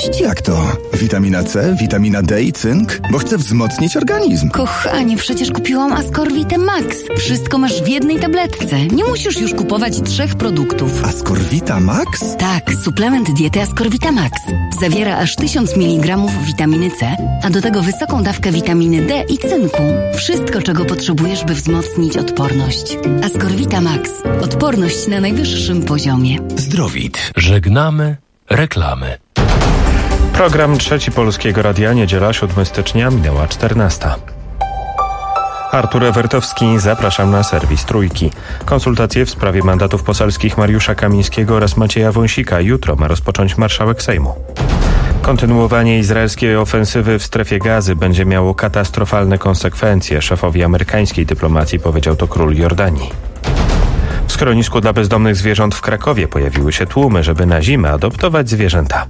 odporność. Jak to? Witamina C, witamina D i cynk? Bo chcę wzmocnić organizm. Kochanie, przecież kupiłam Ascorvitę Max. Wszystko masz w jednej tabletce. Nie musisz już kupować 3 produktów. Ascorvita Max? Tak, suplement diety Ascorvita Max. Zawiera aż 1000 mg witaminy C, a do tego wysoką dawkę witaminy D i cynku. Wszystko, czego potrzebujesz, by wzmocnić odporność. Ascorvita Max. Odporność na najwyższym poziomie. Zdrowit. Żegnamy reklamy. Program Trzeci Polskiego Radia, niedziela 7 stycznia, minęła 14. Artur Ewertowski, zapraszam na serwis Trójki. Konsultacje w sprawie mandatów poselskich Mariusza Kamińskiego oraz Macieja Wąsika jutro ma rozpocząć marszałek Sejmu. Kontynuowanie izraelskiej ofensywy w strefie Gazy będzie miało katastrofalne konsekwencje. Szefowi amerykańskiej dyplomacji powiedział to król Jordanii. W schronisku dla bezdomnych zwierząt w Krakowie pojawiły się tłumy, żeby na zimę adoptować zwierzęta.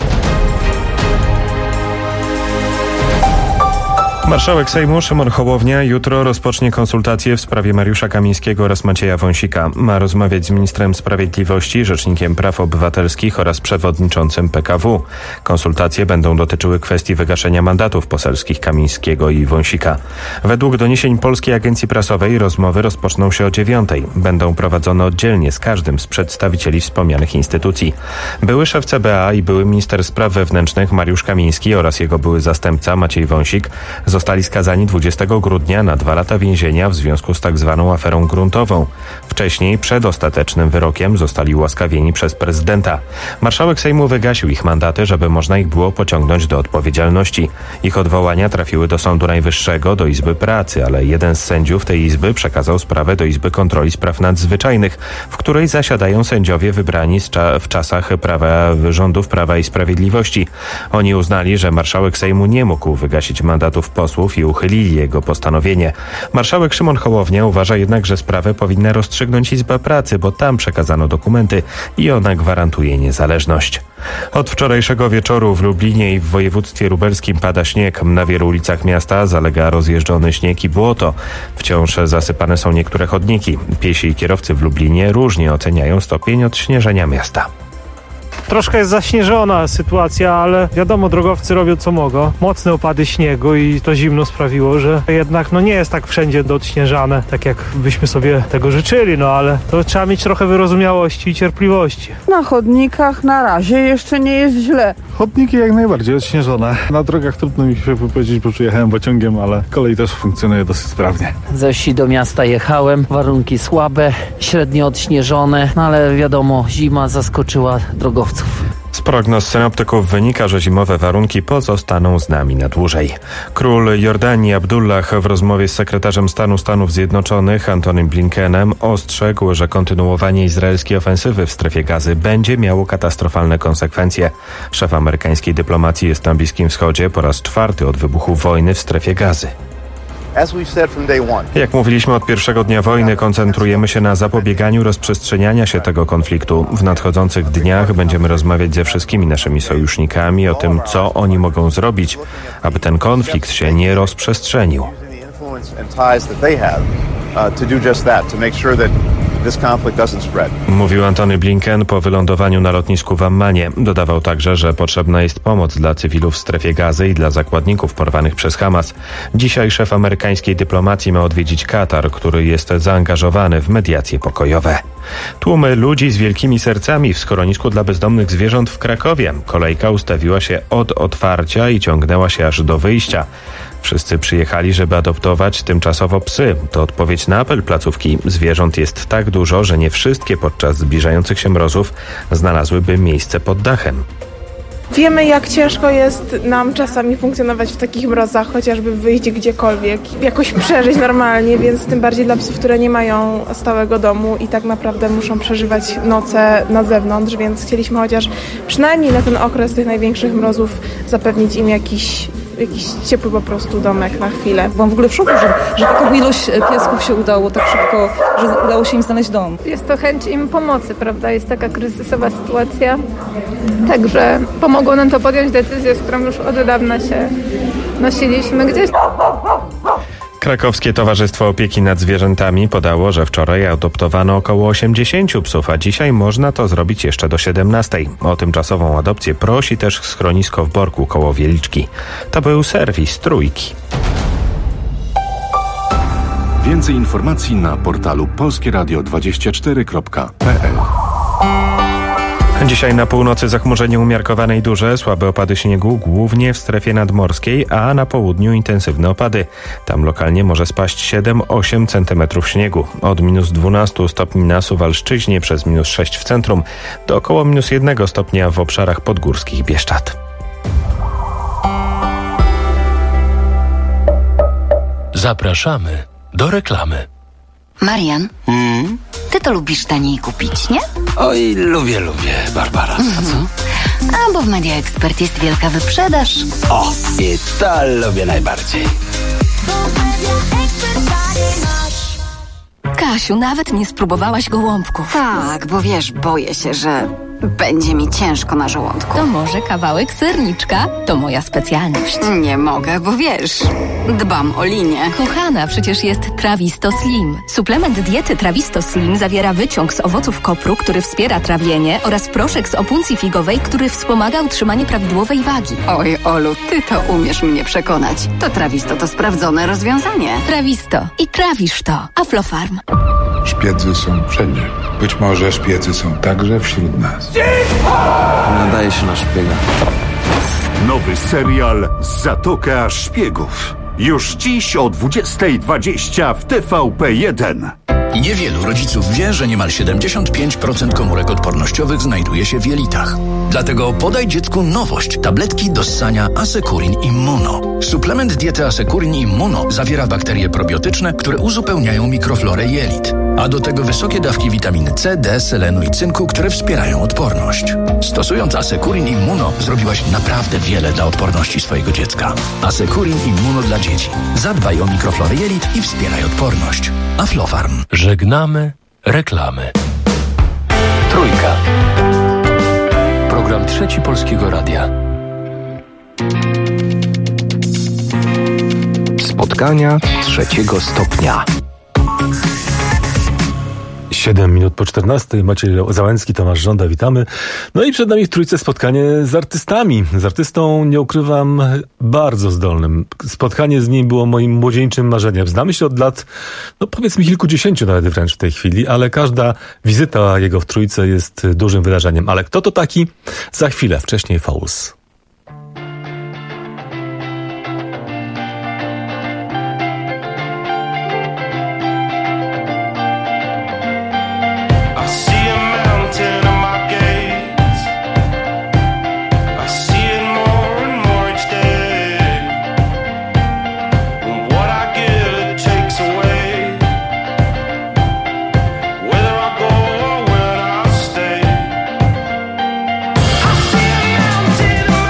Marszałek Sejmu Szymon Hołownia jutro rozpocznie konsultacje w sprawie Mariusza Kamińskiego oraz Macieja Wąsika. Ma rozmawiać z ministrem sprawiedliwości, rzecznikiem praw obywatelskich oraz przewodniczącym PKW. Konsultacje będą dotyczyły kwestii wygaszenia mandatów poselskich Kamińskiego i Wąsika. Według doniesień Polskiej Agencji Prasowej rozmowy rozpoczną się o 9:00. Będą prowadzone oddzielnie z każdym z przedstawicieli wspomnianych instytucji. Były szef CBA i były minister spraw wewnętrznych Mariusz Kamiński oraz jego były zastępca Maciej Wąsik zostali skazani 20 grudnia na 2 lata więzienia w związku z tak zwaną aferą gruntową. Wcześniej, przed ostatecznym wyrokiem, zostali ułaskawieni przez prezydenta. Marszałek Sejmu wygasił ich mandaty, żeby można ich było pociągnąć do odpowiedzialności. Ich odwołania trafiły do Sądu Najwyższego, do Izby Pracy, ale jeden z sędziów tej izby przekazał sprawę do Izby Kontroli Spraw Nadzwyczajnych, w której zasiadają sędziowie wybrani w czasach rządów Prawa i Sprawiedliwości. Oni uznali, że marszałek Sejmu nie mógł wygasić mandatów posłów i uchylili jego postanowienie. Marszałek Szymon Hołownia uważa jednak, że sprawę powinna rozstrzygnąć Izba Pracy, bo tam przekazano dokumenty i ona gwarantuje niezależność. Od wczorajszego wieczoru w Lublinie i w województwie lubelskim pada śnieg. Na wielu ulicach miasta zalega rozjeżdżony śnieg i błoto. Wciąż zasypane są niektóre chodniki. Piesi i kierowcy w Lublinie różnie oceniają stopień odśnieżenia miasta. Troszkę jest zaśnieżona sytuacja, ale wiadomo, drogowcy robią co mogą. Mocne opady śniegu i to zimno sprawiło, że jednak nie jest tak wszędzie doodśnieżane, tak jak byśmy sobie tego życzyli, ale to trzeba mieć trochę wyrozumiałości i cierpliwości. Na chodnikach na razie jeszcze nie jest źle. Chodniki jak najbardziej odśnieżone. Na drogach trudno mi się wypowiedzieć, bo przyjechałem pociągiem, ale kolej też funkcjonuje dosyć sprawnie. Ze wsi do miasta jechałem, warunki słabe, średnio odśnieżone, ale wiadomo, zima zaskoczyła drogowców. Z prognoz synoptyków wynika, że zimowe warunki pozostaną z nami na dłużej. Król Jordanii Abdullah w rozmowie z sekretarzem stanu Stanów Zjednoczonych Antonym Blinkenem ostrzegł, że kontynuowanie izraelskiej ofensywy w strefie Gazy będzie miało katastrofalne konsekwencje. Szef amerykańskiej dyplomacji jest na Bliskim Wschodzie po raz 4 od wybuchu wojny w strefie Gazy. Jak mówiliśmy od pierwszego dnia wojny, koncentrujemy się na zapobieganiu rozprzestrzeniania się tego konfliktu. W nadchodzących dniach będziemy rozmawiać ze wszystkimi naszymi sojusznikami o tym, co oni mogą zrobić, aby ten konflikt się nie rozprzestrzenił. Mówił Antony Blinken po wylądowaniu na lotnisku w Ammanie. Dodawał także, że potrzebna jest pomoc dla cywilów w strefie Gazy i dla zakładników porwanych przez Hamas. Dzisiaj szef amerykańskiej dyplomacji ma odwiedzić Katar, który jest zaangażowany w mediacje pokojowe. Tłumy ludzi z wielkimi sercami w schronisku dla bezdomnych zwierząt w Krakowie. Kolejka ustawiła się od otwarcia i ciągnęła się aż do wyjścia. Wszyscy przyjechali, żeby adoptować tymczasowo psy. To odpowiedź na apel placówki. Zwierząt jest tak dużo, że nie wszystkie podczas zbliżających się mrozów znalazłyby miejsce pod dachem. Wiemy, jak ciężko jest nam czasami funkcjonować w takich mrozach, chociażby wyjść gdziekolwiek, jakoś przeżyć normalnie, więc tym bardziej dla psów, które nie mają stałego domu i tak naprawdę muszą przeżywać noce na zewnątrz, więc chcieliśmy chociaż przynajmniej na ten okres tych największych mrozów zapewnić im jakiś ciepły po prostu domek na chwilę. Byłam w ogóle w szoku, że taką ilość piesków się udało tak szybko, że udało się im znaleźć dom. Jest to chęć im pomocy, prawda? Jest taka kryzysowa sytuacja. Także pomogło nam to podjąć decyzję, z którą już od dawna się nosiliśmy gdzieś. Krakowskie Towarzystwo Opieki nad Zwierzętami podało, że wczoraj adoptowano około 80 psów, a dzisiaj można to zrobić jeszcze do 17. O tymczasową adopcję prosi też schronisko w Borku koło Wieliczki. To był serwis Trójki. Więcej informacji na portalu polskieradio24.pl. Dzisiaj na północy zachmurzenie umiarkowane i duże, słabe opady śniegu, głównie w strefie nadmorskiej, a na południu intensywne opady. Tam lokalnie może spaść 7-8 cm śniegu. Od minus 12 stopni na Suwalszczyźnie przez minus 6 w centrum do około minus 1 stopnia w obszarach podgórskich Bieszczad. Zapraszamy do reklamy. Marian, ty to lubisz taniej kupić, nie? Oj, lubię, Barbara. A co? A bo w Media Expert jest wielka wyprzedaż. O, i to lubię najbardziej. Kasiu, nawet nie spróbowałaś gołąbków. Tak, bo wiesz, boję się, że będzie mi ciężko na żołądku. To może kawałek serniczka? To moja specjalność. Nie mogę, bo wiesz, dbam o linię. Kochana, przecież jest Trawisto Slim. Suplement diety Trawisto Slim zawiera wyciąg z owoców kopru, który wspiera trawienie, oraz proszek z opuncji figowej, który wspomaga utrzymanie prawidłowej wagi. Oj, Olu, ty to umiesz mnie przekonać. To Trawisto to sprawdzone rozwiązanie. Trawisto i trawisz to. Aflofarm. Szpiedzy są wszędzie. Być może szpiedzy są także wśród nas. Nadaje się na szpiega. Nowy serial Zatoka Szpiegów. Już dziś o 20:20 w TVP1. Niewielu rodziców wie, że niemal 75% komórek odpornościowych znajduje się w jelitach. Dlatego podaj dziecku nowość. Tabletki do ssania Asekurin Immuno. Suplement diety Asekurin Immuno zawiera bakterie probiotyczne, które uzupełniają mikroflorę jelit. A do tego wysokie dawki witaminy C, D, selenu i cynku, które wspierają odporność. Stosując Asekurin Immuno zrobiłaś naprawdę wiele dla odporności swojego dziecka. Asekurin Immuno dla dzieci. Zadbaj o mikroflorę jelit i wspieraj odporność. Aflofarm. Żegnamy reklamy. Trójka. Program Trzeci Polskiego Radia. Spotkania trzeciego stopnia. 7 minut po 14. Maciej Załęcki, Tomasz Żąda, witamy. No i przed nami w Trójce spotkanie z artystami. Z artystą, nie ukrywam, bardzo zdolnym. Spotkanie z nim było moim młodzieńczym marzeniem. Znamy się od lat, no powiedzmy kilkudziesięciu nawet wręcz w tej chwili, ale każda wizyta jego w Trójce jest dużym wydarzeniem. Ale kto to taki? Za chwilę, wcześniej Fouls. I see a mountain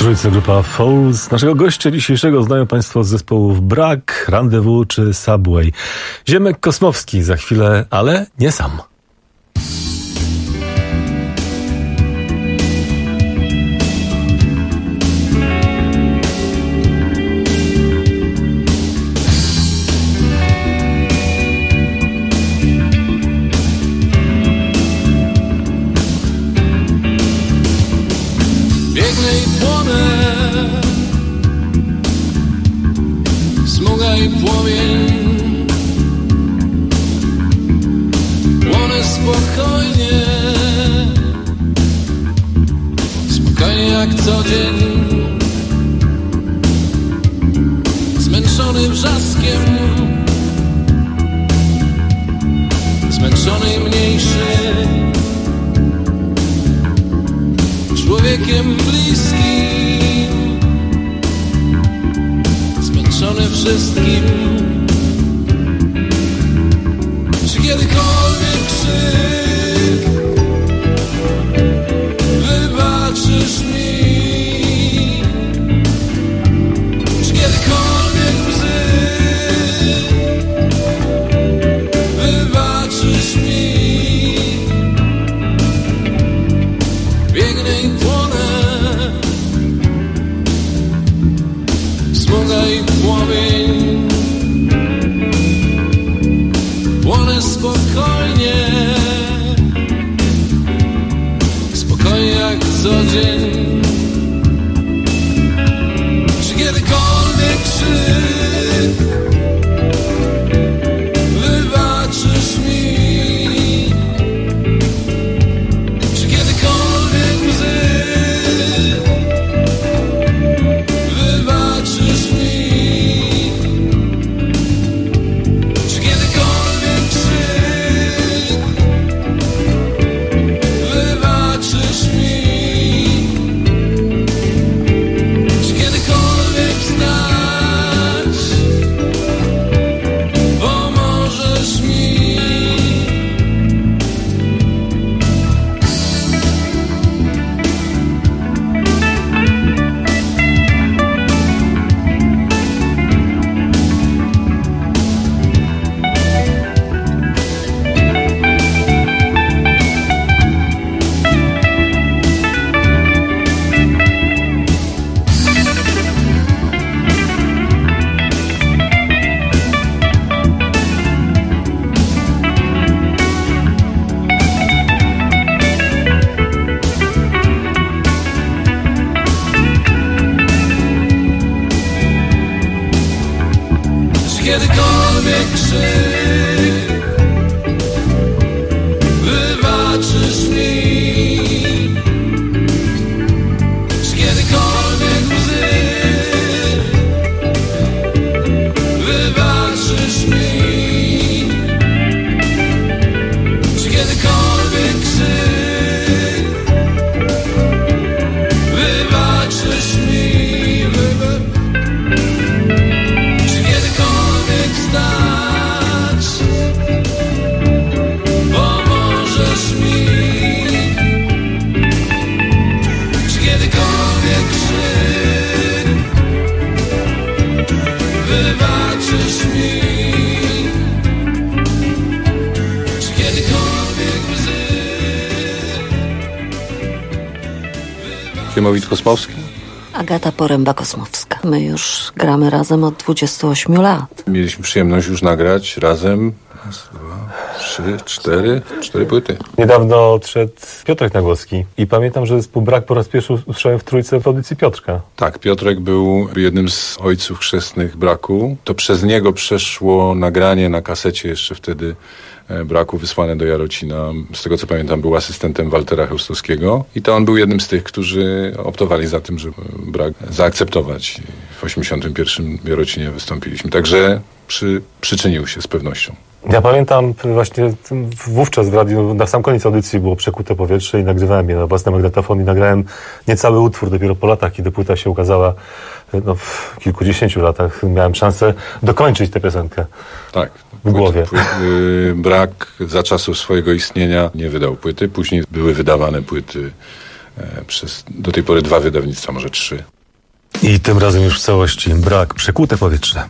Trójce grupa Falls. Naszego gościa dzisiejszego znają Państwo z zespołów Brak, Rendezvous czy Subway. Ziemek Kosmowski za chwilę, ale nie sam. Płomień płonę spokojnie, spokojnie jak co dzień, zmęczony wrzaskiem, zmęczony i mniejszy, człowiekiem bliskim, zmęczony wszystkim. Czy kiedykolwiek krzyk wybaczysz mi? Czy kiedykolwiek łzy wybaczysz mi? Biegnę i płonę, smuga i płomień, płonę spokojnie, spokojnie jak co dzień. Czy kiedykolwiek krzyk wybaczysz mi? Czy kiedykolwiek łzy wybaczysz mi? Czy kiedykolwiek krzyk wybaczysz mi? Czy kiedykolwiek znać pomożesz mi? Czy kiedykolwiek krzyk wybaczysz mi? Czy kiedykolwiek łzy wybaczysz mi? Czy kiedykolwiek krzyk wybaczysz mi? Czy kiedykolwiek znać pomożesz mi? Czy kiedykolwiek krzyk wybaczysz mi? Czy kiedykolwiek łzy Siemowit Kosmowski. Agata Poręba-Kosmowska. My już gramy razem od 28 lat. Mieliśmy przyjemność już nagrać razem raz, dwa, trzy, cztery płyty. Niedawno odszedł Piotrek Nagłowski i pamiętam, że zespół Brak po raz pierwszy usłyszałem w Trójce w audycji Piotrka. Tak, Piotrek był jednym z ojców chrzestnych Braku. To przez niego przeszło nagranie na kasecie jeszcze wtedy Braku wysłane do Jarocina. Z tego co pamiętam był asystentem Waltera Chełstowskiego i to on był jednym z tych, którzy optowali za tym, żeby Brak zaakceptować. W 81 w Jarocinie wystąpiliśmy. Także przyczynił się z pewnością. Ja pamiętam właśnie wówczas w radiu, na sam koniec audycji było Przekute powietrze i nagrywałem je na własny magnetofon i nagrałem niecały utwór dopiero po latach, kiedy płyta się ukazała w kilkudziesięciu latach. Miałem szansę dokończyć tę piosenkę. Tak. W głowie. Brak za czasów swojego istnienia nie wydał płyty. Później były wydawane płyty do tej pory 2 wydawnictwa, może 3. I tym razem już w całości brak, przekłute powietrze.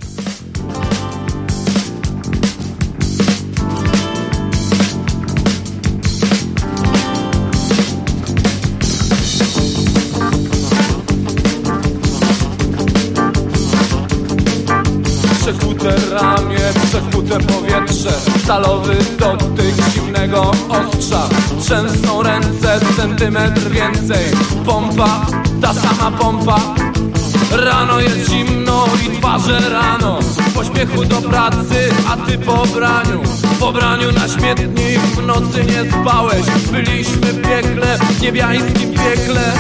Przekute ramię, przekute powietrze, stalowy dotyk zimnego ostrza. Trzęsą ręce, centymetr więcej. Pompa, ta sama pompa. Rano jest zimno i twarze rano. W pośpiechu do pracy, a ty po braniu na śmietnik w nocy nie spałeś. Byliśmy w piekle, w niebiańskim piekle.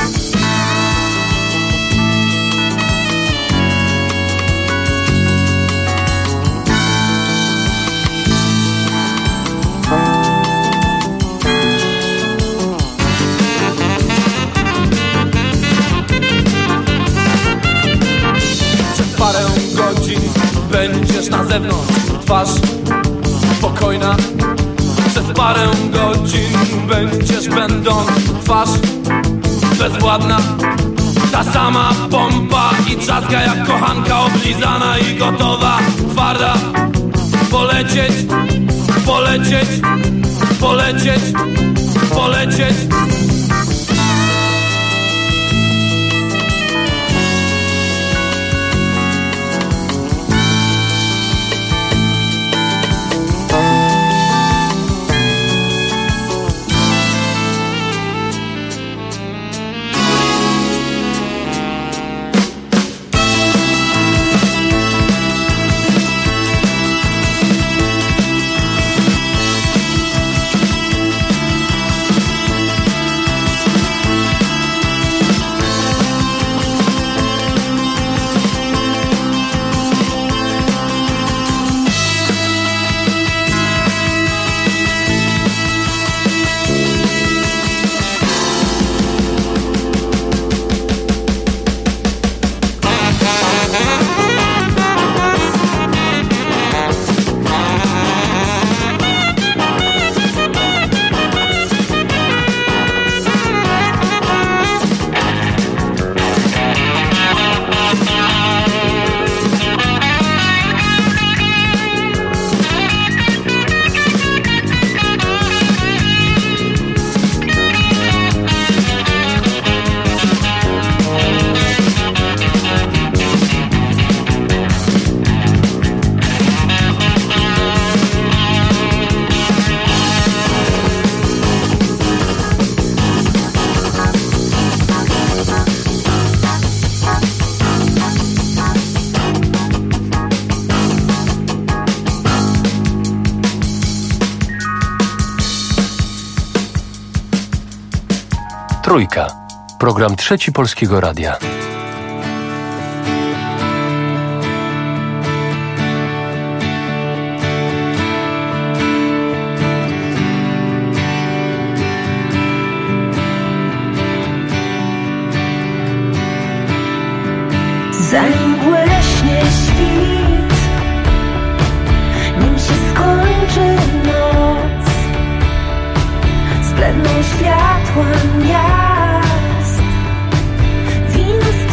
Parę godzin będziesz na zewnątrz, twarz spokojna. Przez parę godzin będąc twarz bezwładna. Ta sama pompa i trzaska jak kochanka oblizana i gotowa, twarda. Polecieć, polecieć, polecieć, polecieć. Trójka. Program Trzeci Polskiego Radia. Zanim błyśnie świt, nim się skończy noc, zbledną światła miast, wino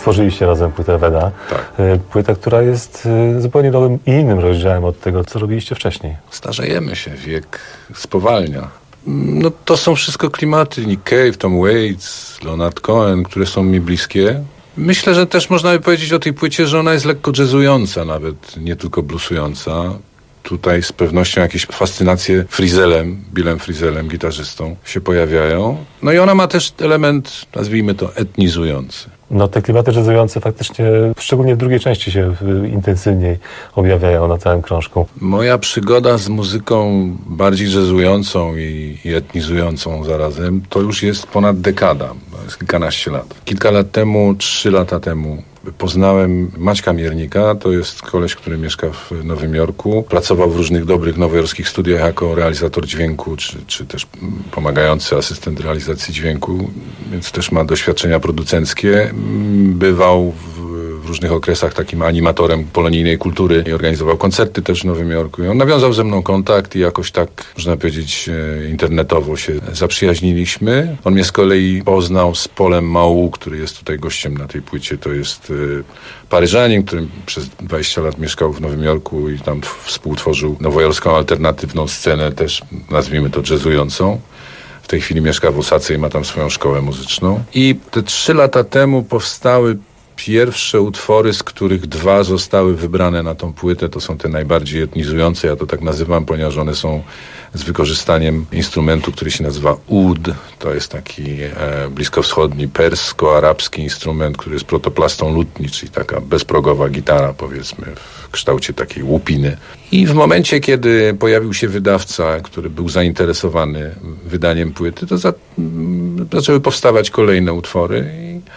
tworzyliście razem płytę Weda. Tak. Płytę, która jest zupełnie nowym i innym rozdziałem od tego, co robiliście wcześniej. Starzejemy się, wiek spowalnia. No to są wszystko klimaty. Nick Cave, Tom Waits, Leonard Cohen, które są mi bliskie. Myślę, że też można by powiedzieć o tej płycie, że ona jest lekko jazzująca nawet, nie tylko bluesująca. Tutaj z pewnością jakieś fascynacje Frizelem, Billem Frizelem, gitarzystą, się pojawiają. No i ona ma też element, nazwijmy to, etnizujący. No te klimaty jazzujące faktycznie, szczególnie w drugiej części się intensywniej objawiają na całym krążku. Moja przygoda z muzyką bardziej jazzującą i etnizującą zarazem, to już jest ponad dekada, to jest kilkanaście lat. Kilka lat temu, 3 lata temu poznałem Maćka Miernika, to jest koleś, który mieszka w Nowym Jorku. Pracował w różnych dobrych nowojorskich studiach jako realizator dźwięku, czy też pomagający asystent realizacji dźwięku, więc też ma doświadczenia producenckie. Bywał w różnych okresach takim animatorem polonijnej kultury i organizował koncerty też w Nowym Jorku. I on nawiązał ze mną kontakt i jakoś tak, można powiedzieć, internetowo się zaprzyjaźniliśmy. On mnie z kolei poznał z Polem Mału, który jest tutaj gościem na tej płycie. To jest Paryżanin, który przez 20 lat mieszkał w Nowym Jorku i tam współtworzył nowojorską alternatywną scenę, też nazwijmy to jazzującą. W tej chwili mieszka w Osace i ma tam swoją szkołę muzyczną. I te 3 lata temu powstały pierwsze utwory, z których 2 zostały wybrane na tą płytę. To są te najbardziej etnizujące, ja to tak nazywam, ponieważ one są z wykorzystaniem instrumentu, który się nazywa oud. To jest taki bliskowschodni, persko-arabski instrument, który jest protoplastą lutni, czyli taka bezprogowa gitara, powiedzmy, w kształcie takiej łupiny. I w momencie, kiedy pojawił się wydawca, który był zainteresowany wydaniem płyty, to zaczęły powstawać kolejne utwory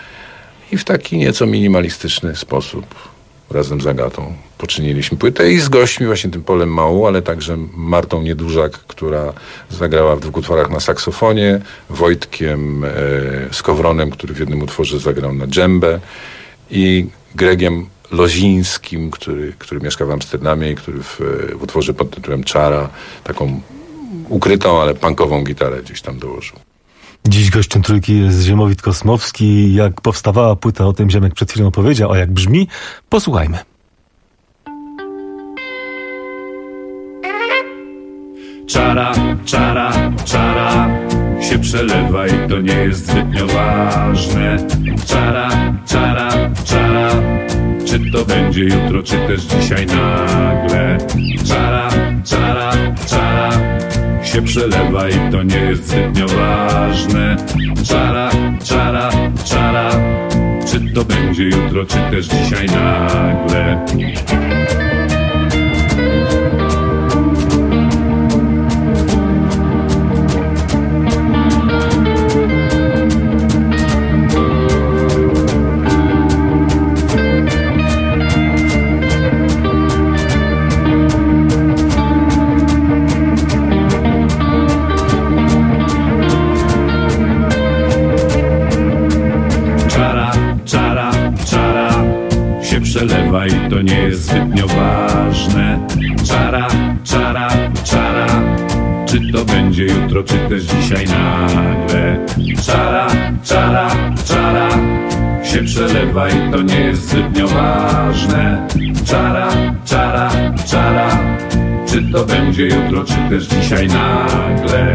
i w taki nieco minimalistyczny sposób razem z Agatą poczyniliśmy płytę i z gośćmi, właśnie tym Polem Mału, ale także Martą Niedużak, która zagrała w 2 utworach na saksofonie, Wojtkiem Skowronem, który w jednym utworze zagrał na dżembę i Gregiem Lozińskim, który mieszka w Amsterdamie i który w utworze pod tytułem Czara taką ukrytą, ale punkową gitarę gdzieś tam dołożył. Dziś gościem trójki jest Ziemowit Kosmowski. Jak powstawała płyta, o tym Ziemek przed chwilą powiedział, a jak brzmi? Posłuchajmy. Czara, czara, czara się przelewa i to nie jest zbytnio ważne. Czara, czara, czara, czy to będzie jutro, czy też dzisiaj nagle. Czara, czara, czara się przelewa i to nie jest zbytnio ważne. Czara, czara, czara, czy to będzie jutro, czy też dzisiaj nagle. Przelewa i to nie jest zbytnio ważne. Czara, czara, czara, czy to będzie jutro, czy też dzisiaj nagle. Czara, czara, czara się przelewa i to nie jest zbytnio ważne. Czara, czara, czara, czy to będzie jutro, czy też dzisiaj nagle.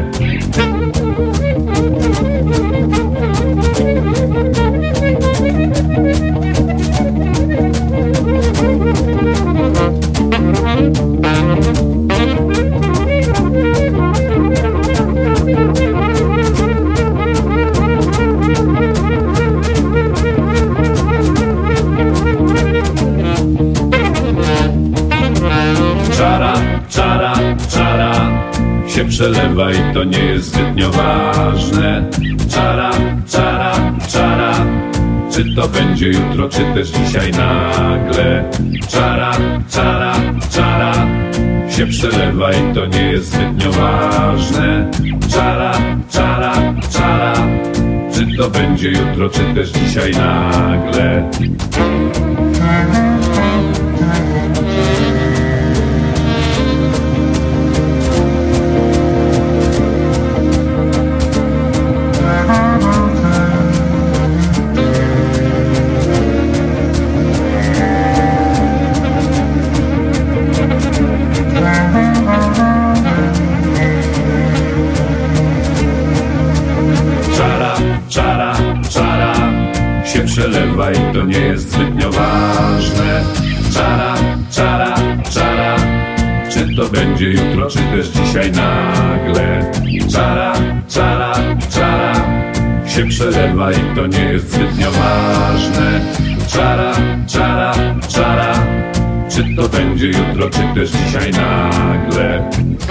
Czara, czara, czara się przelewa i to nie jest zbytnio ważne. Czara, czara, czara, czy to będzie jutro, czy też dzisiaj nagle. Czara, czara, czara się przelewa i to nie jest zbytnio ważne. Czara, czara, czara, czy to będzie jutro, czy też dzisiaj nagle. przelewa i to nie jest zbytnio ważne. Czara, czara, czara, czy to będzie jutro, czy też dzisiaj nagle. Czara, czara, czara, się przelewa i to nie jest zbytnio ważne. Czara, czara, czara, czy to będzie jutro, czy też dzisiaj nagle.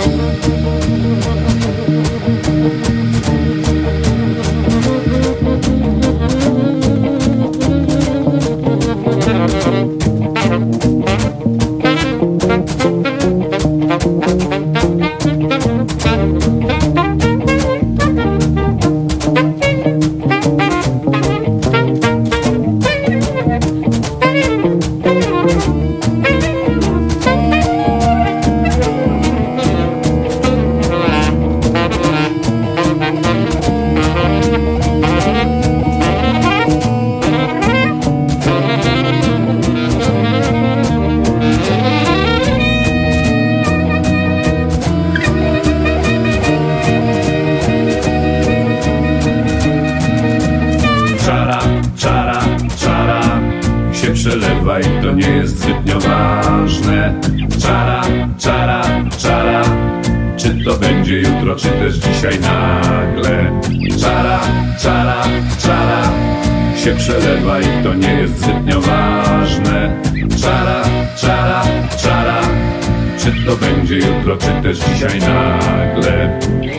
Przelewa i to nie jest zbytnio ważne. Czara, czara, czara, czy to będzie jutro, czy też dzisiaj nagle. Czara, czara, czara, się przelewa i to nie jest zbytnio ważne. Czara, czara, czara, czy to będzie jutro, czy też dzisiaj nagle.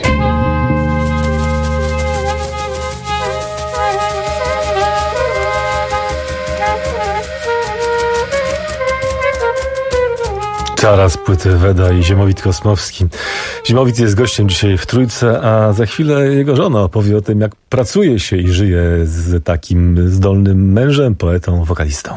Czara z płyty Weda i Ziemowit Kosmowski. Ziemowit jest gościem dzisiaj w Trójce, a za chwilę jego żona opowie o tym, jak pracuje się i żyje z takim zdolnym mężem, poetą, wokalistą.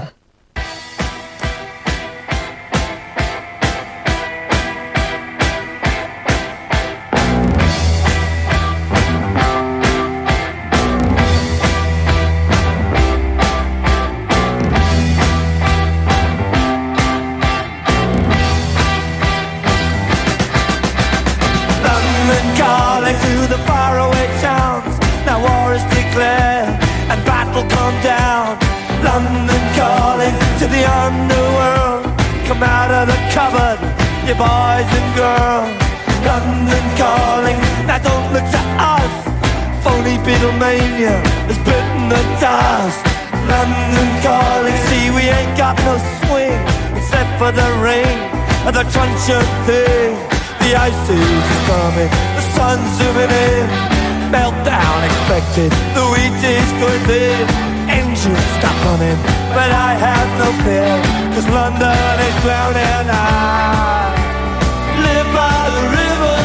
Boys and girls, London calling, now don't look to us. Phony Beatlemania has bitten the dust. London calling, see we ain't got no swing except for the rain and the crunch of thing. The ice age is coming, the sun's zooming in. Meltdown expected, the wheat is going thin. Engines stop running, but I have no fear, 'cause London is drowning out. Live by the river,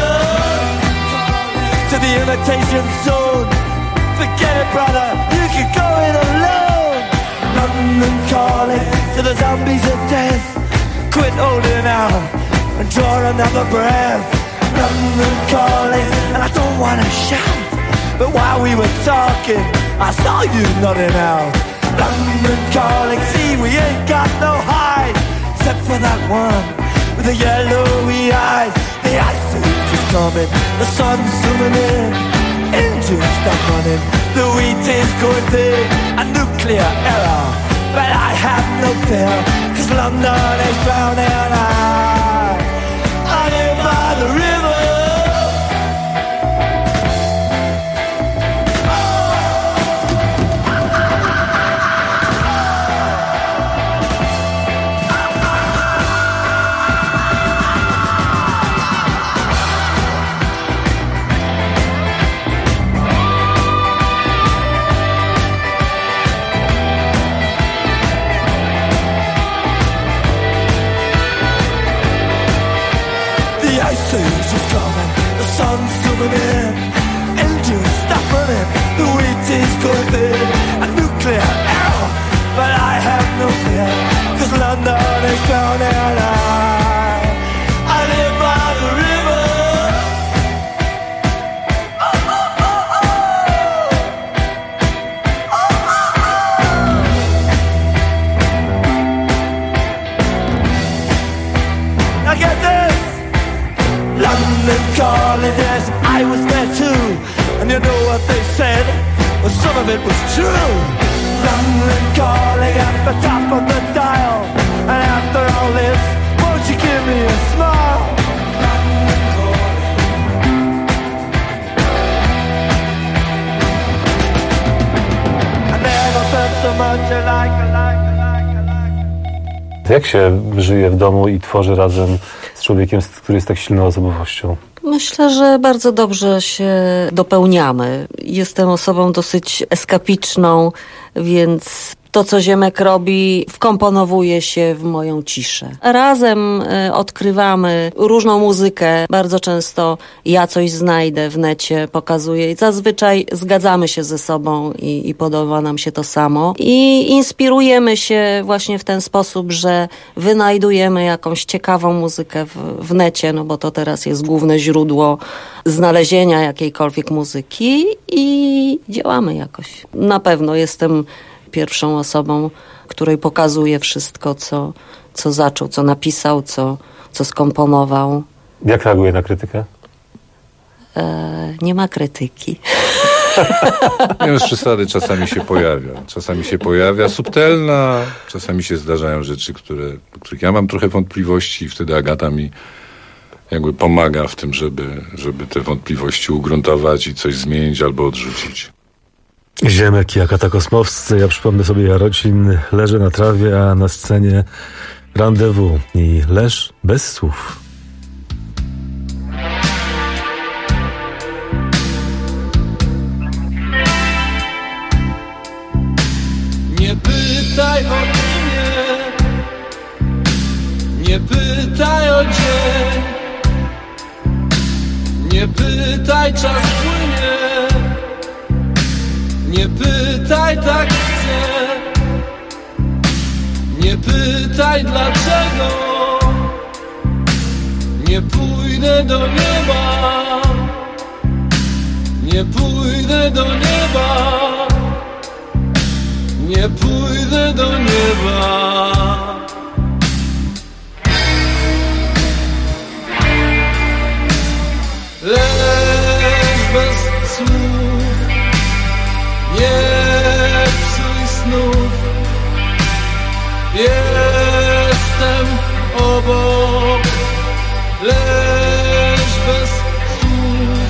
to the imitation zone. Forget it, brother, you can go it alone. London calling to the zombies of death. Quit holding out and draw another breath. London calling, and I don't wanna shout, but while we were talking, I saw you nodding out. London calling, see we ain't got no hide, except for that one with the yellowy eyes. The ice age is coming, the sun's zooming in. Engines stop running, the wheat is going big. A nuclear error, but I have no fear, 'cause London is drowning out. I live by the river. Engines stop running, the wheat is going big. A nuclear error, but I have no fear, 'cause London is drowning out. I live by the river. Oh, oh, oh, oh. Oh, oh, oh. Now get this. London calling, yes, I was there too. And you know what they said? Well, some of it was true. London much I like. Jak się żyje w domu i tworzy razem z człowiekiem, który jest tak silną osobowością? Myślę, że bardzo dobrze się dopełniamy. Jestem osobą dosyć eskapiczną, więc to, co Ziemek robi, wkomponowuje się w moją ciszę. Razem odkrywamy różną muzykę. Bardzo często ja coś znajdę w necie, pokazuję i zazwyczaj zgadzamy się ze sobą i podoba nam się to samo. I inspirujemy się właśnie w ten sposób, że wynajdujemy jakąś ciekawą muzykę w necie, no bo to teraz jest główne źródło znalezienia jakiejkolwiek muzyki i działamy jakoś. Na pewno jestem pierwszą osobą, której pokazuje wszystko, co zaczął, co napisał, co skomponował. Jak reaguje na krytykę? Nie ma krytyki. Nie wiem, z przesady czasami się pojawia. Subtelna, czasami się zdarzają rzeczy, których ja mam trochę wątpliwości i wtedy Agata mi jakby pomaga w tym, żeby te wątpliwości ugruntować i coś zmienić albo odrzucić. Ziemek i Agata Kosmowscy, ja przypomnę sobie Jarocin, leży na trawie, a na scenie Rendezvous i Leż bez słów. Nie pytaj o imię, nie pytaj o dzień, nie pytaj, czas płynie. Nie pytaj, tak chcę. Nie pytaj dlaczego. Nie pójdę do nieba. Nie pójdę do nieba. Nie pójdę do nieba. Leż bez słów. Nie psuj snów. Jestem obok. Leż bez słów.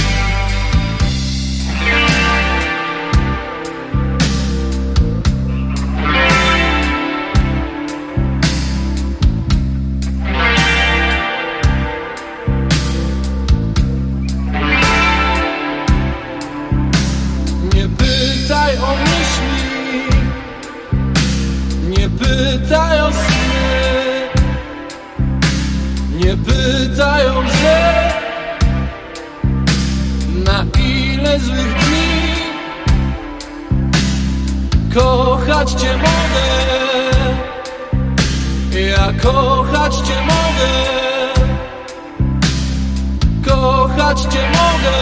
Nie pytaj o myśli, nie pytaj o sny, nie pytaj o grze, na ile złych dni. Kochać cię mogę, ja kochać cię mogę, kochać cię mogę.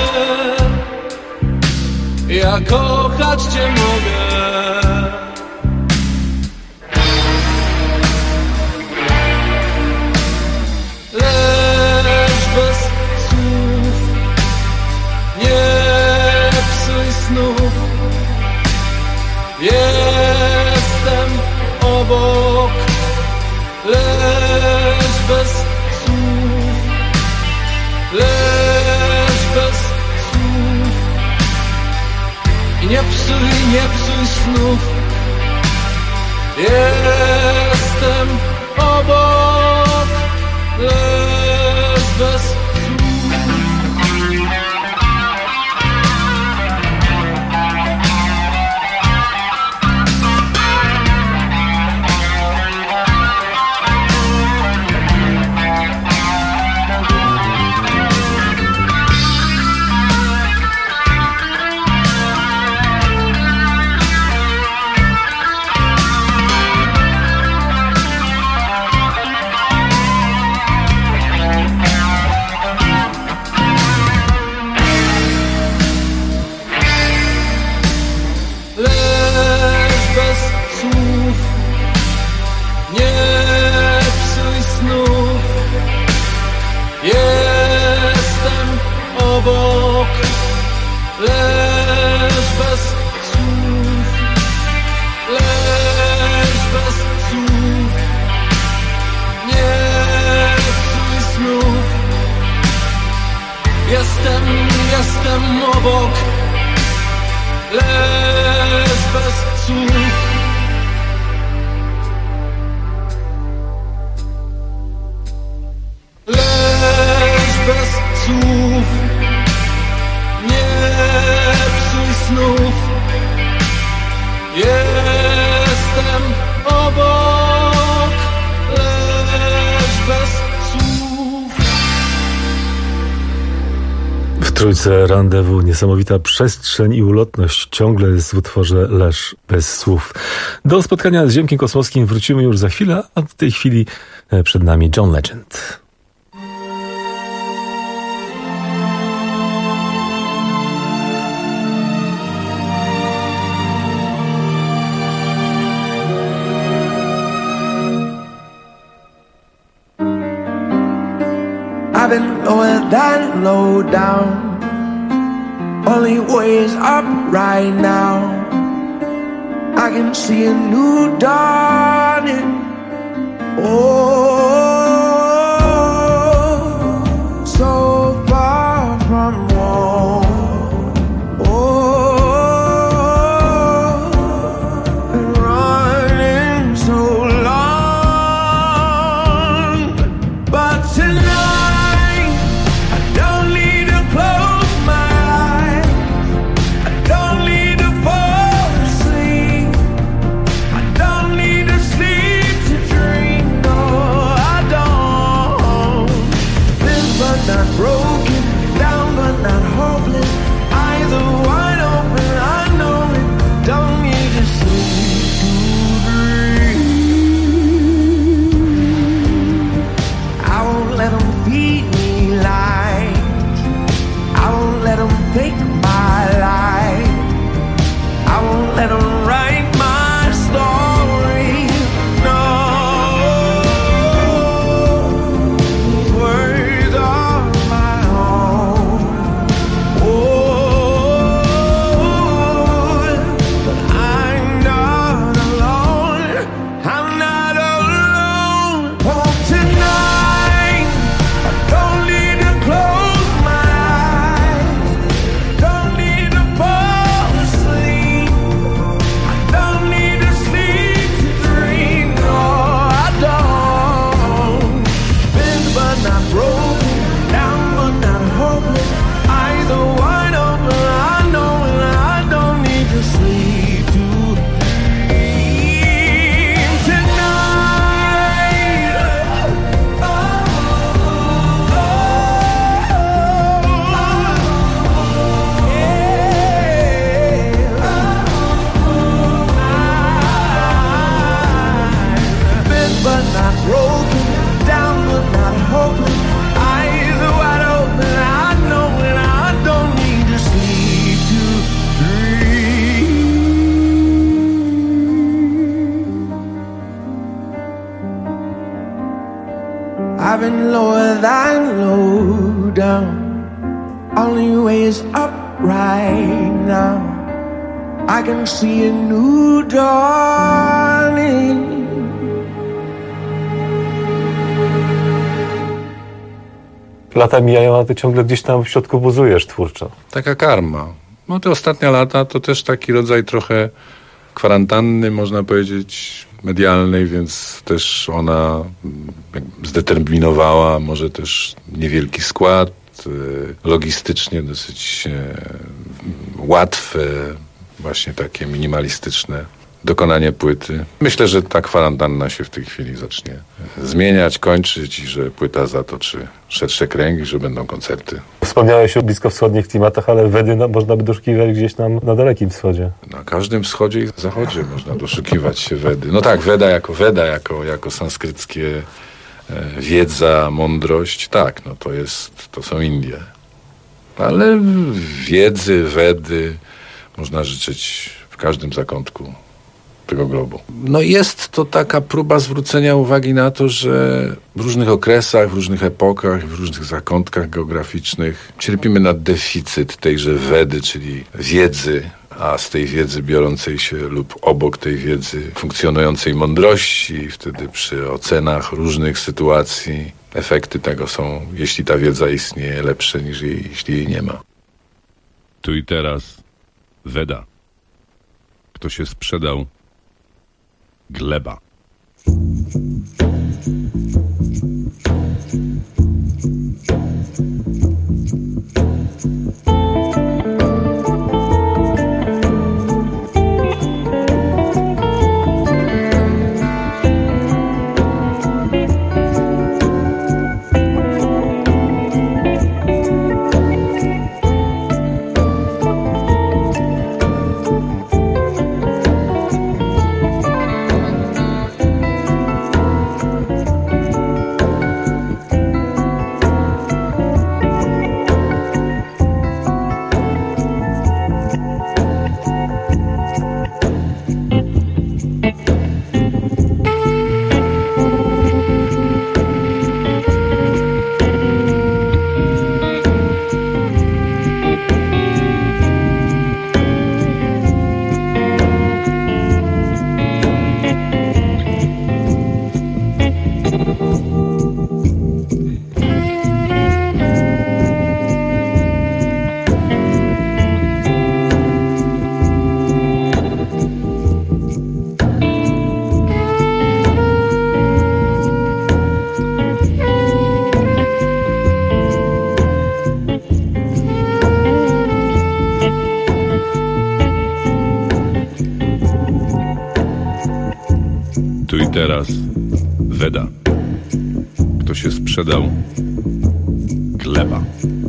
Ja kochać cię mogę. Leż bez słów. Nie psuj snów. Jestem obok. Leż bez słów. Leż bez słów. I nie psuj snów. Jestem obok. Leż bez słów. Trójce Rendezvous, niesamowita przestrzeń i ulotność ciągle jest w utworze Lesz bez słów. Do spotkania z Ziemkiem Kosmowskim wrócimy już za chwilę, a w tej chwili przed nami John Legend. I've been lower than low down. Only way is up right now. I can see a new dawning. Oh, so far from home. Oh, been running so long, but tonight. I've been lower than low down. Only way is up right now. I can see a new dawning. Lata mijają, a ty ciągle gdzieś tam w środku buzujesz twórczo. Taka karma. No te ostatnie lata to też taki rodzaj trochę kwarantanny, można powiedzieć, medialnej, więc też ona zdeterminowała może też niewielki skład, logistycznie dosyć łatwe, właśnie takie minimalistyczne dokonanie płyty. Myślę, że ta kwarantanna się w tej chwili zacznie zmieniać, kończyć i że płyta zatoczy szersze kręgi, że będą koncerty. Wspomniałeś o bliskowschodnich klimatach, ale Wedy można by doszukiwać gdzieś tam na Dalekim Wschodzie. Na każdym wschodzie i zachodzie można doszukiwać się Wedy. No tak, Weda jako sanskryckie wiedza, mądrość, tak, no to są Indie. Ale wiedzy, Wedy można życzyć w każdym zakątku tego globu. No jest to taka próba zwrócenia uwagi na to, że w różnych okresach, w różnych epokach, w różnych zakątkach geograficznych cierpimy na deficyt tejże Wedy, czyli wiedzy, a z tej wiedzy biorącej się lub obok tej wiedzy funkcjonującej mądrości. I wtedy przy ocenach różnych sytuacji efekty tego są, jeśli ta wiedza istnieje, lepsze niż jeśli jej nie ma. Tu i teraz Weda. Kto się sprzedał? Gleba. Tu i teraz Weda. Kto się sprzedał? Gleba.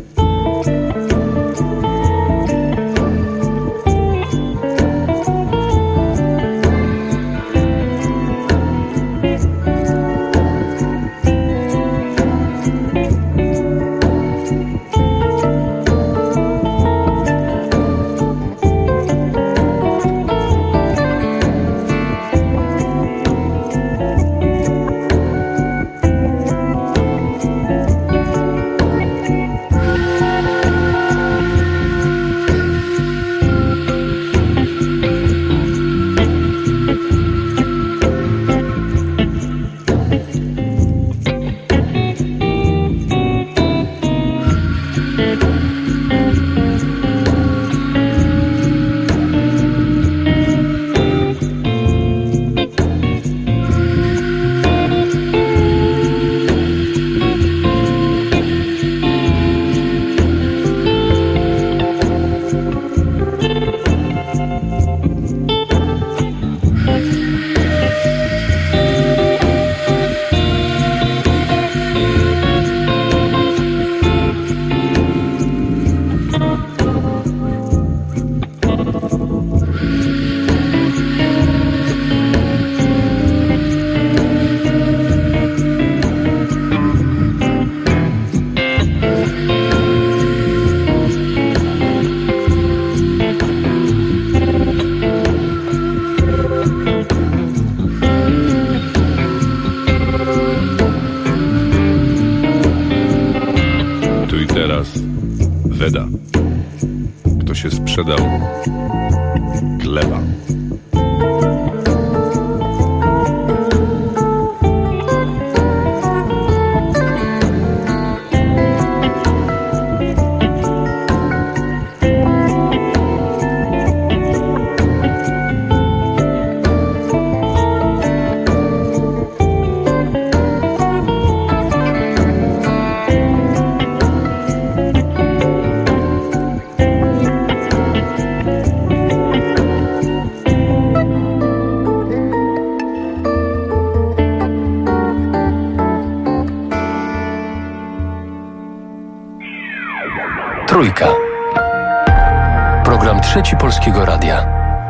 Weda. Kto się sprzedał? Gleba. Trójka. Program Trzeci Polskiego Radia.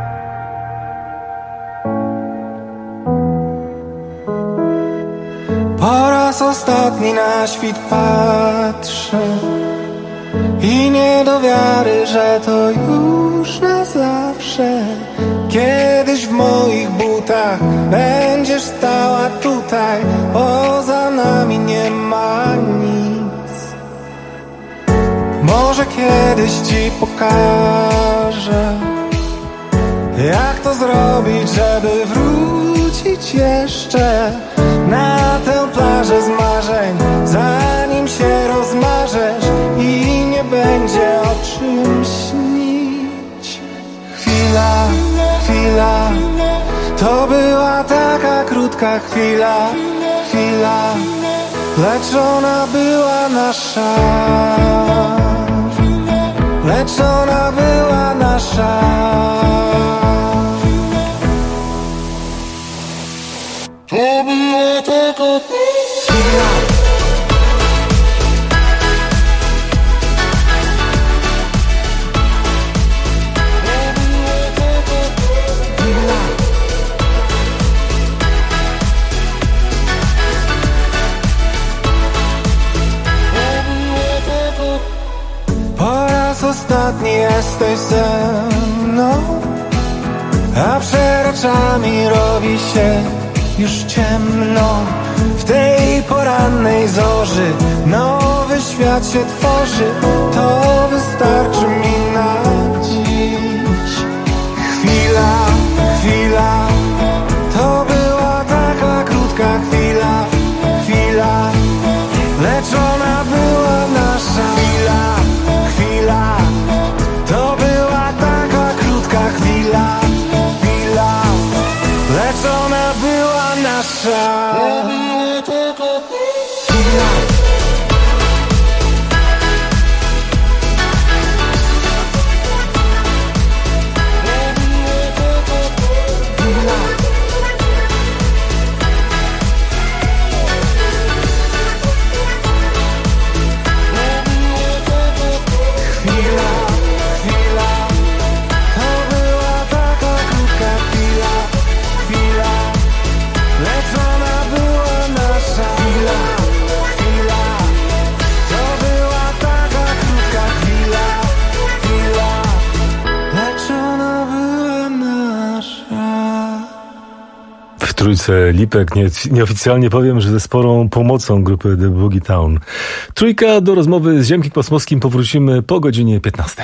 Po raz ostatni na świt patrzę i nie do wiary, że to już na zawsze. Kiedyś w moich butach będziesz stała tutaj, poza nami nie ma nic. Może kiedyś ci pokażę, jak to zrobić, żeby wrócić jeszcze na tę plażę z marzeń, zanim się rozmarzesz i nie będzie o czym śnić. Chwila, chwila, to była taka krótka chwila, chwila, lecz ona była nasza. Lecz ona była nasza. To była taka chwila. Ostatni jesteś ze mną, a przed oczami robi się już ciemno. W tej porannej zorzy nowy świat się tworzy, to wystarczy mi na dziś. Chwila, chwila, to była taka krótka chwila, chwila, lecz ona była nasza. Chwila, chwila, to była taka krótka chwila, chwila, lecz ona była nasza. Chwila. Trójce Lipek. Nieoficjalnie powiem, że ze sporą pomocą grupy The Boogie Town. Trójka, do rozmowy z Ziemkiem Kosmowskim powrócimy po godzinie 15.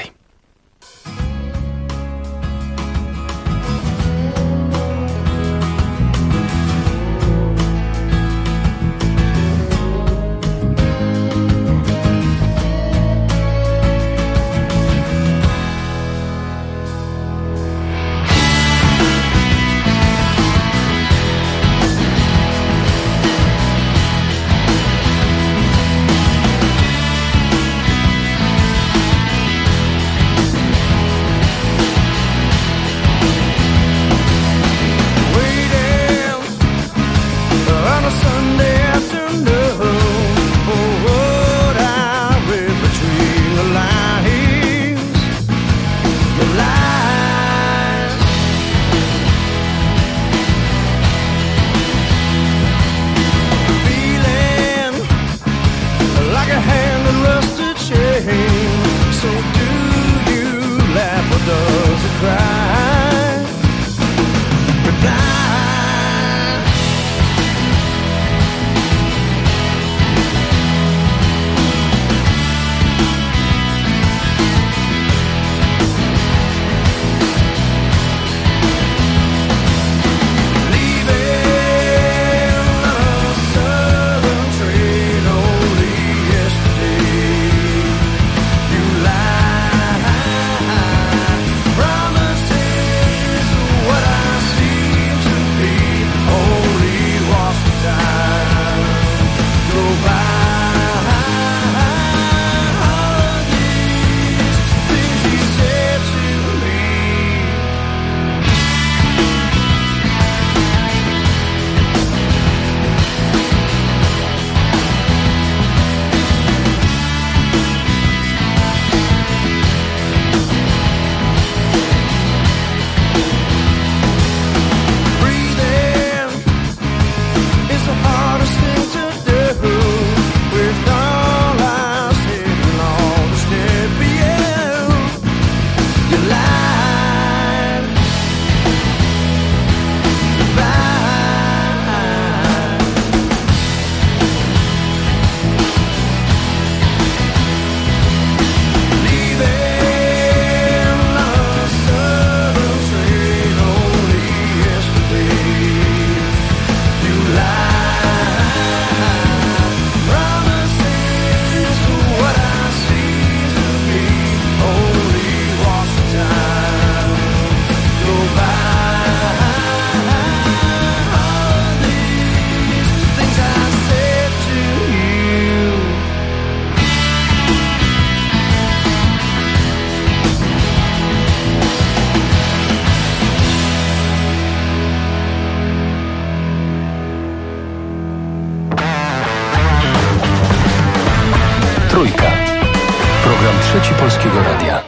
Trójka. Program Trzeci Polskiego Radia.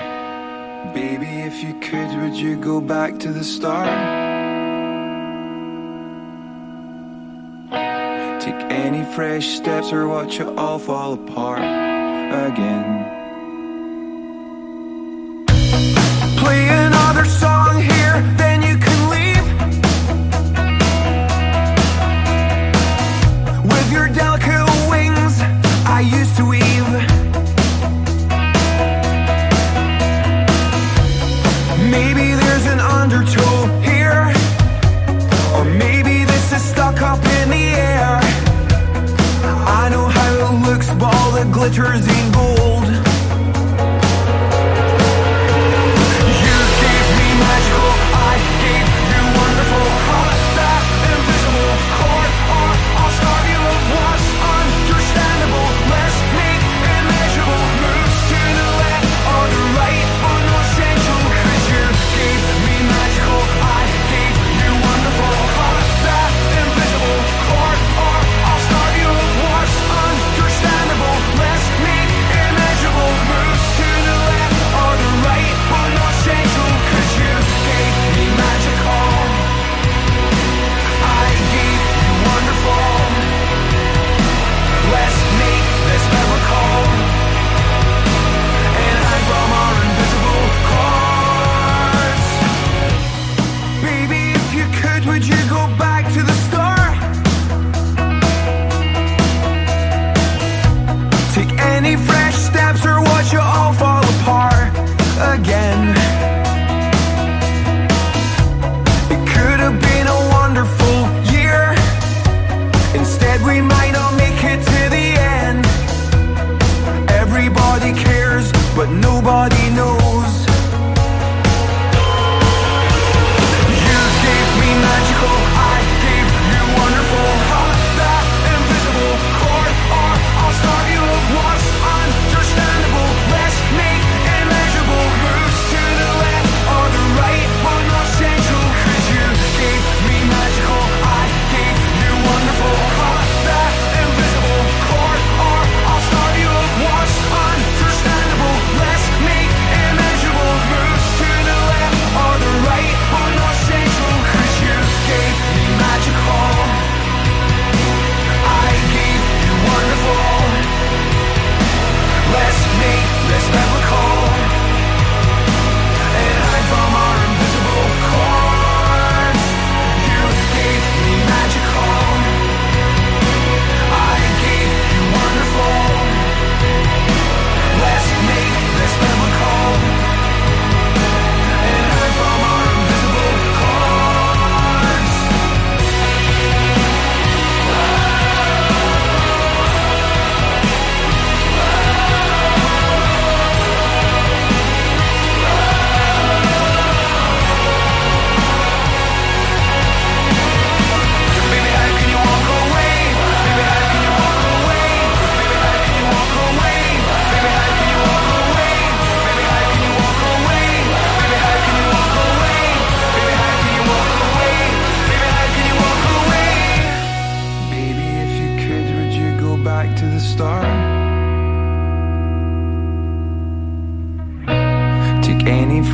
Baby, if you could, would you go back to the start? Take any fresh steps or watch it all fall apart again. Play another song here, then you can leave with your delicate wings. I used to weave. Maybe there's an undertow here, or maybe this is stuck up in the air. I know how it looks, but all that glitters ain't gold. You gave me magical, I gave you wonderful. Call it that invisible chord, or I'll starve you of what's understandable. Let's make immeasurable moves to the left or the right, or no essential. 'Cause you gave me magical, I gave you wonderful. Call it that invisible chord, or I'll starve you of what's understandable. Let's make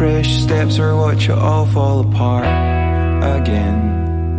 precious steps are what you all fall apart again.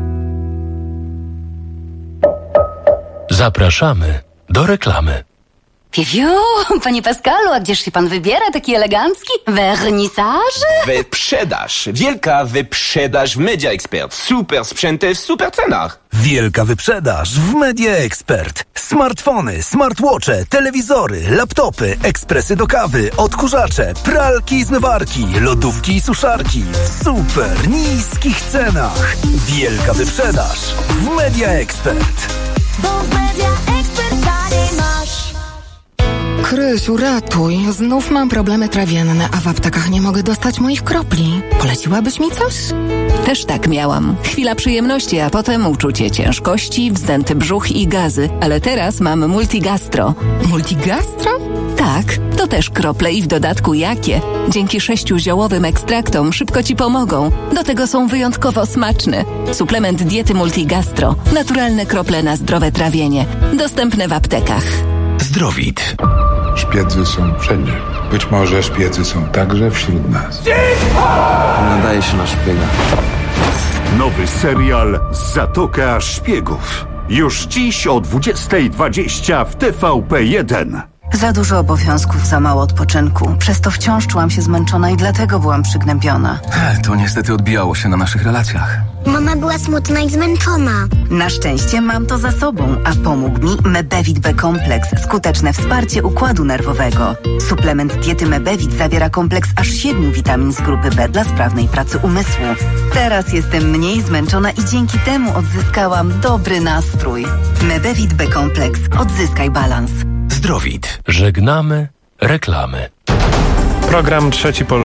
Zapraszamy do reklamy. Piwiu, panie Pascalu, a gdzież się pan wybiera, taki elegancki? Wernisaż? Wyprzedaż. Wielka wyprzedaż w Media Expert. Super sprzęty w super cenach. Wielka wyprzedaż w Media Expert. Smartfony, smartwatche, telewizory, laptopy, ekspresy do kawy, odkurzacze, pralki i zmywarki, lodówki i suszarki w super niskich cenach. Wielka wyprzedaż w Media Expert. Bo w Media Expert taniej masz. Krysiu, ratuj. Znów mam problemy trawienne, a w aptekach nie mogę dostać moich kropli. Poleciłabyś mi coś? Też tak miałam. Chwila przyjemności, a potem uczucie ciężkości, wzdęty brzuch i gazy. Ale teraz mam Multigastro. Multigastro? Tak, to też krople i w dodatku jakie. Dzięki 6 ziołowym ekstraktom szybko ci pomogą. Do tego są wyjątkowo smaczne. Suplement diety Multigastro. Naturalne krople na zdrowe trawienie. Dostępne w aptekach. Zdrowit. Szpiedzy są wszędzie. Być może szpiedzy są także wśród nas. Nadaje się na szpiega. Nowy serial Zatoka Szpiegów. Już dziś o 20:20 w TVP1. Za dużo obowiązków, za mało odpoczynku. Przez to wciąż czułam się zmęczona i dlatego byłam przygnębiona. To niestety odbijało się na naszych relacjach. Mama była smutna i zmęczona. Na szczęście mam to za sobą, a pomógł mi Mebevit B-kompleks, skuteczne wsparcie układu nerwowego. Suplement diety Mebevit zawiera kompleks aż 7 witamin z grupy B dla sprawnej pracy umysłu. Teraz jestem mniej zmęczona i dzięki temu odzyskałam dobry nastrój. Mebevit B-kompleks. Odzyskaj balans. Zdrowit. Żegnamy reklamy. Program Trzeci